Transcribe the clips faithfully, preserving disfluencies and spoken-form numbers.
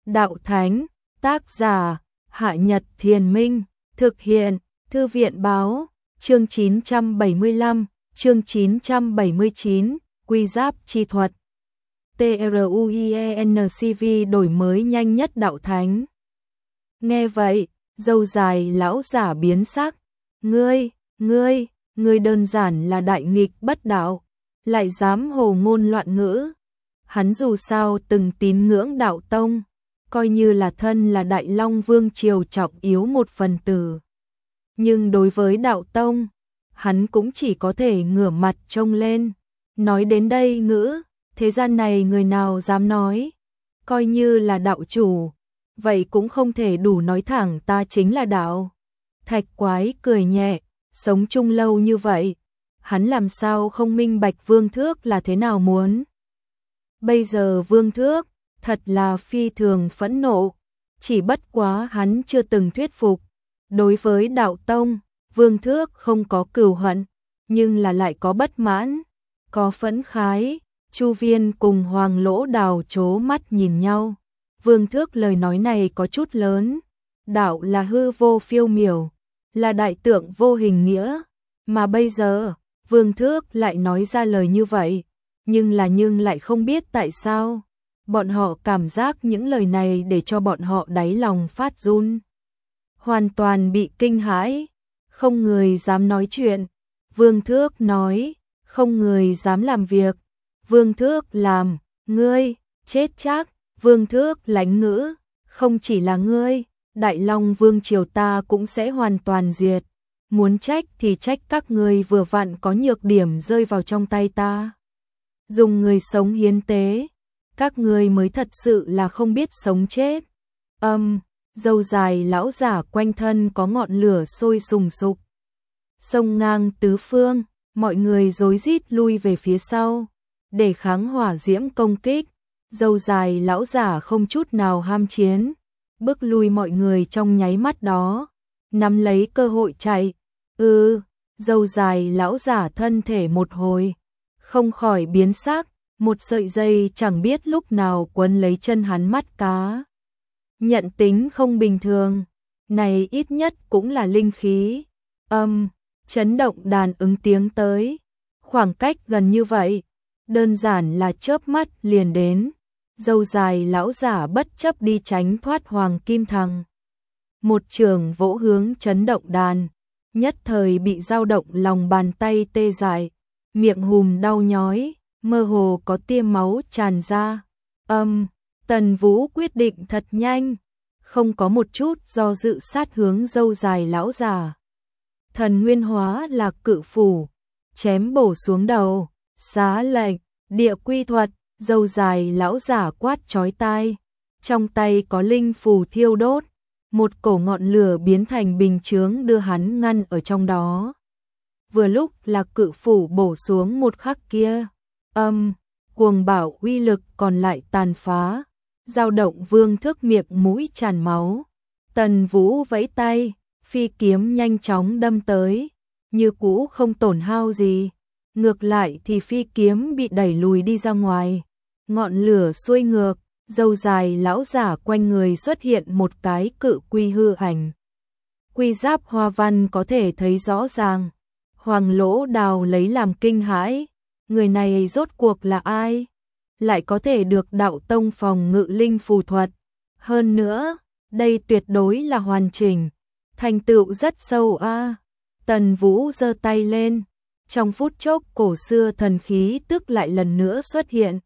Đạo Thánh, tác giả, Hạ Nhật Thiền Minh, thực hiện, Thư viện Báo, chương chín trăm bảy mươi lăm, chương chín trăm bảy mươi chín, Quy Giáp Chi Thuật. TRUIENCV đổi mới nhanh nhất Đạo Thánh. Nghe vậy, râu dài lão giả biến sắc. Ngươi, ngươi, ngươi đơn giản là đại nghịch bất đạo, lại dám hồ ngôn loạn ngữ. Hắn dù sao từng tín ngưỡng đạo tông, coi như là thân là Đại Long Vương triều trọng yếu một phần tử. Nhưng đối với đạo tông, hắn cũng chỉ có thể ngửa mặt trông lên. Nói đến đây ngữ, thế gian này người nào dám nói, coi như là đạo chủ, vậy cũng không thể đủ nói thẳng ta chính là đạo. Thạch Quái cười nhẹ, sống chung lâu như vậy, hắn làm sao không minh bạch Vương Thước là thế nào muốn. Bây giờ Vương Thước, thật là phi thường phẫn nộ, chỉ bất quá hắn chưa từng thuyết phục. Đối với đạo tông, Vương Thước không có cừu hận, nhưng là lại có bất mãn, có phẫn khái. Chu Viên cùng Hoàng Lỗ Đào trố mắt nhìn nhau. Vương Thước lời nói này có chút lớn. Đạo là hư vô phiêu miểu, là đại tượng vô hình nghĩa. Mà bây giờ, Vương Thước lại nói ra lời như vậy. Nhưng là nhưng lại không biết tại sao. Bọn họ cảm giác những lời này để cho bọn họ đáy lòng phát run. Hoàn toàn bị kinh hãi. Không người dám nói chuyện. Vương Thước nói, không người dám làm việc. Vương Thước làm, ngươi, chết chắc. Vương Thước lãnh ngữ, không chỉ là ngươi, Đại Long Vương triều ta cũng sẽ hoàn toàn diệt. Muốn trách thì trách các ngươi vừa vặn có nhược điểm rơi vào trong tay ta. Dùng người sống hiến tế, các ngươi mới thật sự là không biết sống chết. Âm, râu dài lão giả quanh thân có ngọn lửa sôi sùng sục. Sông ngang tứ phương, mọi người rối rít lui về phía sau, để kháng hỏa diễm công kích. Râu dài lão giả không chút nào ham chiến, bước lui mọi người trong nháy mắt đó, nắm lấy cơ hội chạy. Ừ, râu dài lão giả thân thể một hồi, không khỏi biến sắc, một sợi dây chẳng biết lúc nào quấn lấy chân hắn mắt cá. Nhận tính không bình thường, này ít nhất cũng là linh khí. Âm, chấn động đàn ứng tiếng tới, khoảng cách gần như vậy, đơn giản là chớp mắt liền đến. Râu dài lão giả bất chấp đi tránh thoát Hoàng Kim Thằng. Một trường vỗ hướng chấn động đàn, nhất thời bị dao động lòng bàn tay tê dại, miệng hùm đau nhói, mơ hồ có tia máu tràn ra. Âm, Tần Vũ quyết định thật nhanh, không có một chút do dự sát hướng râu dài lão giả. Thần nguyên hóa là cự phủ, chém bổ xuống đầu, xá lệnh, địa quy thuật. Râu dài lão giả quát chói tai, trong tay có linh phù thiêu đốt, một cổ ngọn lửa biến thành bình chướng đưa hắn ngăn ở trong đó. Vừa lúc là cự phủ bổ xuống một khắc kia, âm, cuồng bảo uy lực còn lại tàn phá, dao động Vương Thước miệng mũi tràn máu. Tần Vũ vẫy tay, phi kiếm nhanh chóng đâm tới, như cũ không tổn hao gì, ngược lại thì phi kiếm bị đẩy lùi đi ra ngoài. Ngọn lửa xuôi ngược, râu dài lão giả quanh người xuất hiện một cái cự quy hư ảnh. Quy giáp hoa văn có thể thấy rõ ràng. Hoàng Lỗ Đào lấy làm kinh hãi, người này rốt cuộc là ai? Lại có thể được đạo tông phòng ngự linh phù thuật. Hơn nữa, đây tuyệt đối là hoàn chỉnh, thành tựu rất sâu a. Tần Vũ giơ tay lên, trong phút chốc cổ xưa thần khí tức lại lần nữa xuất hiện.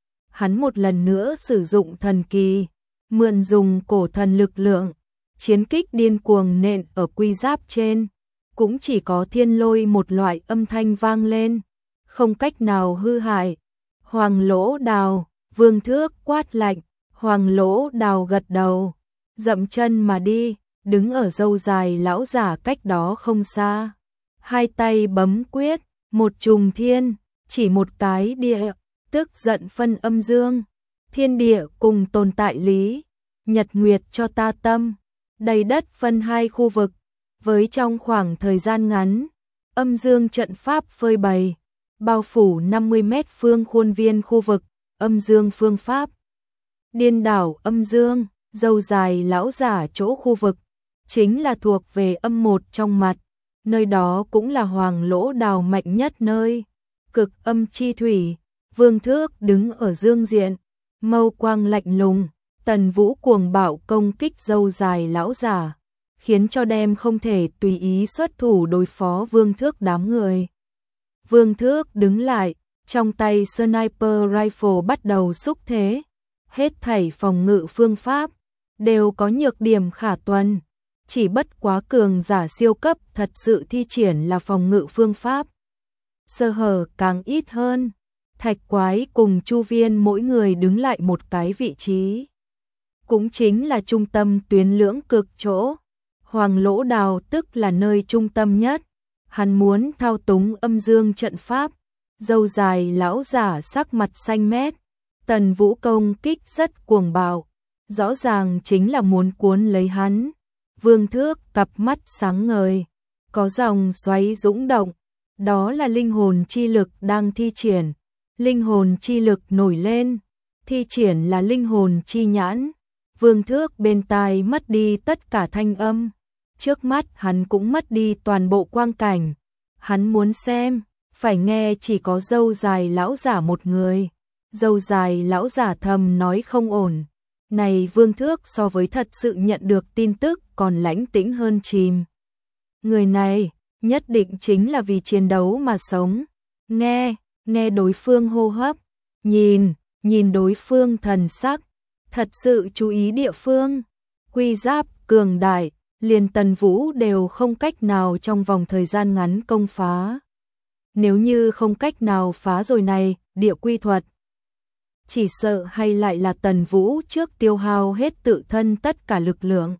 Hắn một lần nữa sử dụng thần kỳ, mượn dùng cổ thần lực lượng, chiến kích điên cuồng nện ở quy giáp trên, cũng chỉ có thiên lôi một loại âm thanh vang lên, không cách nào hư hại. Hoàng Lỗ Đào, Vương Thước quát lạnh, Hoàng Lỗ Đào gật đầu, dậm chân mà đi, đứng ở râu dài lão giả cách đó không xa. Hai tay bấm quyết, một trùng thiên, chỉ một cái địa. Tức giận phân âm dương, thiên địa cùng tồn tại lý, nhật nguyệt cho ta tâm, đầy đất phân hai khu vực, với trong khoảng thời gian ngắn, âm dương trận pháp phơi bày, bao phủ năm mươi mét phương khuôn viên khu vực, âm dương phương pháp. Điên đảo âm dương, dâu dài lão giả chỗ khu vực, chính là thuộc về âm một trong mặt, nơi đó cũng là Hoàng Lỗ Đào mạnh nhất nơi. Cực âm chi thủy, Vương Thước đứng ở dương diện, mâu quang lạnh lùng, Tần Vũ cuồng bạo công kích dâu dài lão giả, khiến cho đem không thể tùy ý xuất thủ đối phó Vương Thước đám người. Vương Thước đứng lại, trong tay sniper rifle bắt đầu xúc thế, hết thảy phòng ngự phương pháp đều có nhược điểm khả tuần, chỉ bất quá cường giả siêu cấp thật sự thi triển là phòng ngự phương pháp. Sơ hở càng ít hơn, Thạch Quái cùng Chu Viên mỗi người đứng lại một cái vị trí. Cũng chính là trung tâm tuyến lưỡng cực chỗ. Hoàng Lỗ Đào tức là nơi trung tâm nhất, hắn muốn thao túng âm dương trận pháp. Dâu dài lão giả sắc mặt xanh mét, Tần Vũ công kích rất cuồng bạo, rõ ràng chính là muốn cuốn lấy hắn. Vương Thước cặp mắt sáng ngời, có dòng xoáy dũng động, đó là linh hồn chi lực đang thi triển. Linh hồn chi lực nổi lên, thi triển là linh hồn chi nhãn. Vương Thước bên tai mất đi tất cả thanh âm, trước mắt hắn cũng mất đi toàn bộ quang cảnh. Hắn muốn xem, phải nghe chỉ có dâu dài lão giả một người. Dâu dài lão giả thầm nói không ổn. Này Vương Thước so với thật sự nhận được tin tức còn lãnh tĩnh hơn chìm. Người này nhất định chính là vì chiến đấu mà sống. Nghe, nghe đối phương hô hấp, nhìn, nhìn đối phương thần sắc, thật sự chú ý địa phương. Quy giáp cường đại, liền Tần Vũ đều không cách nào trong vòng thời gian ngắn công phá. Nếu như không cách nào phá rồi này, địa quy thuật, chỉ sợ hay lại là Tần Vũ trước tiêu hao hết tự thân tất cả lực lượng.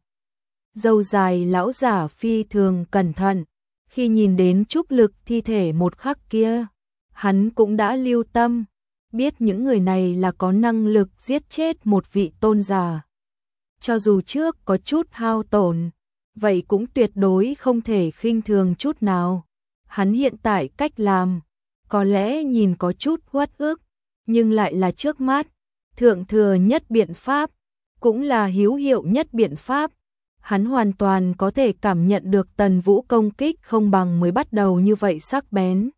Dâu dài lão giả phi thường cẩn thận, khi nhìn đến trúc lực thi thể một khắc kia, hắn cũng đã lưu tâm, biết những người này là có năng lực giết chết một vị tôn giả. Cho dù trước có chút hao tổn, vậy cũng tuyệt đối không thể khinh thường chút nào. Hắn hiện tại cách làm, có lẽ nhìn có chút uất ức, nhưng lại là trước mắt, thượng thừa nhất biện pháp, cũng là hữu hiệu nhất biện pháp. Hắn hoàn toàn có thể cảm nhận được Tần Vũ công kích không bằng mới bắt đầu như vậy sắc bén.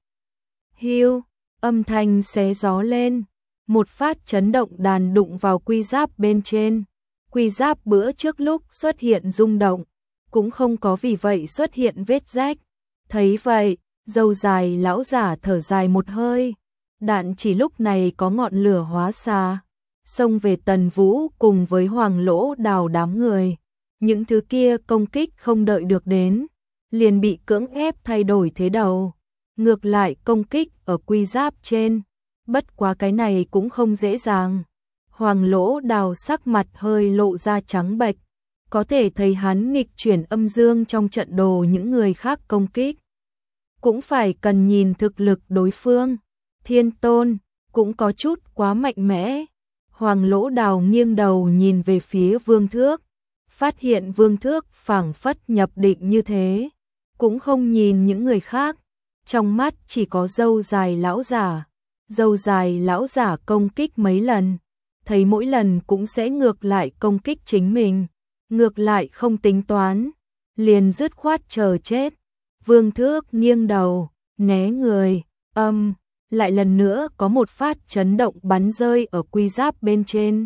Hiu, âm thanh xé gió lên, một phát chấn động đàn đụng vào quy giáp bên trên. Quy giáp bữa trước lúc xuất hiện rung động, cũng không có vì vậy xuất hiện vết rách. Thấy vậy, dâu dài lão giả thở dài một hơi, đạn chỉ lúc này có ngọn lửa hóa xa, xông về Tần Vũ cùng với Hoàng Lỗ Đào đám người. Những thứ kia công kích không đợi được đến, liền bị cưỡng ép thay đổi thế đầu, ngược lại công kích ở quy giáp trên. Bất quá cái này cũng không dễ dàng. Hoàng Lỗ Đào sắc mặt hơi lộ ra trắng bệch, có thể thấy hắn nghịch chuyển âm dương trong trận đồ những người khác công kích. Cũng phải cần nhìn thực lực đối phương. Thiên Tôn cũng có chút quá mạnh mẽ. Hoàng Lỗ Đào nghiêng đầu nhìn về phía Vương Thước, phát hiện Vương Thước phảng phất nhập định như thế, cũng không nhìn những người khác, trong mắt chỉ có dâu dài lão giả. Dâu dài lão giả công kích mấy lần, thấy mỗi lần cũng sẽ ngược lại công kích chính mình, ngược lại không tính toán, liền dứt khoát chờ chết. Vương Thước nghiêng đầu, né người, âm, lại lần nữa có một phát chấn động bắn rơi ở quy giáp bên trên.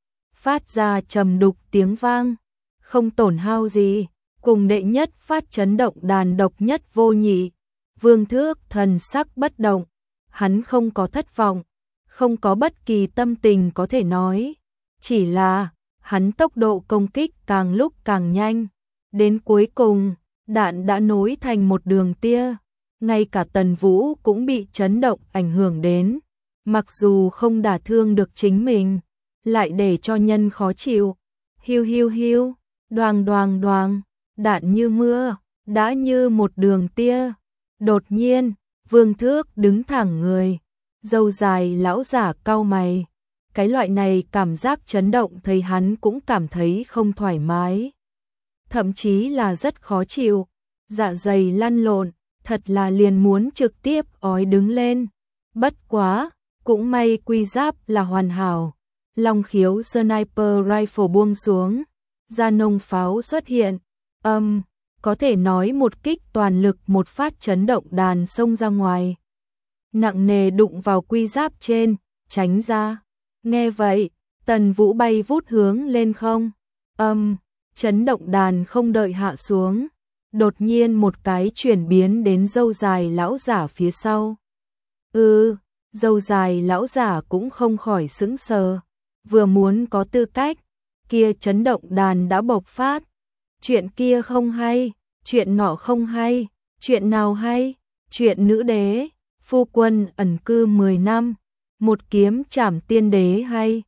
Phát ra trầm đục tiếng vang, không tổn hao gì, cùng đệ nhất phát chấn động đàn độc nhất vô nhị. Vương Thước thần sắc bất động, hắn không có thất vọng, không có bất kỳ tâm tình có thể nói, chỉ là hắn tốc độ công kích càng lúc càng nhanh, đến cuối cùng, đạn đã nối thành một đường tia, ngay cả Tần Vũ cũng bị chấn động ảnh hưởng đến, mặc dù không đả thương được chính mình, lại để cho nhân khó chịu. Hiu hiu hiu, đoàng đoàng đoàng, đạn như mưa, đã như một đường tia. Đột nhiên, Vương Thước đứng thẳng người, dâu dài lão giả cau mày. Cái loại này cảm giác chấn động thấy hắn cũng cảm thấy không thoải mái, thậm chí là rất khó chịu, dạ dày lăn lộn, thật là liền muốn trực tiếp ói đứng lên. Bất quá, cũng may quy giáp là hoàn hảo, Long khiếu sniper rifle buông xuống, gia nông pháo xuất hiện, âm, có thể nói một kích toàn lực một phát chấn động đàn xông ra ngoài. Nặng nề đụng vào quy giáp trên, tránh ra. Nghe vậy, Tần Vũ bay vút hướng lên không. Âm, chấn động đàn không đợi hạ xuống. Đột nhiên một cái chuyển biến đến râu dài lão giả phía sau. Ừ, râu dài lão giả cũng không khỏi sững sờ. Vừa muốn có tư cách, kia chấn động đàn đã bộc phát. Chuyện kia không hay, chuyện nọ không hay, chuyện nào hay, chuyện nữ đế, phu quân ẩn cư mười năm, một kiếm trảm tiên đế hay.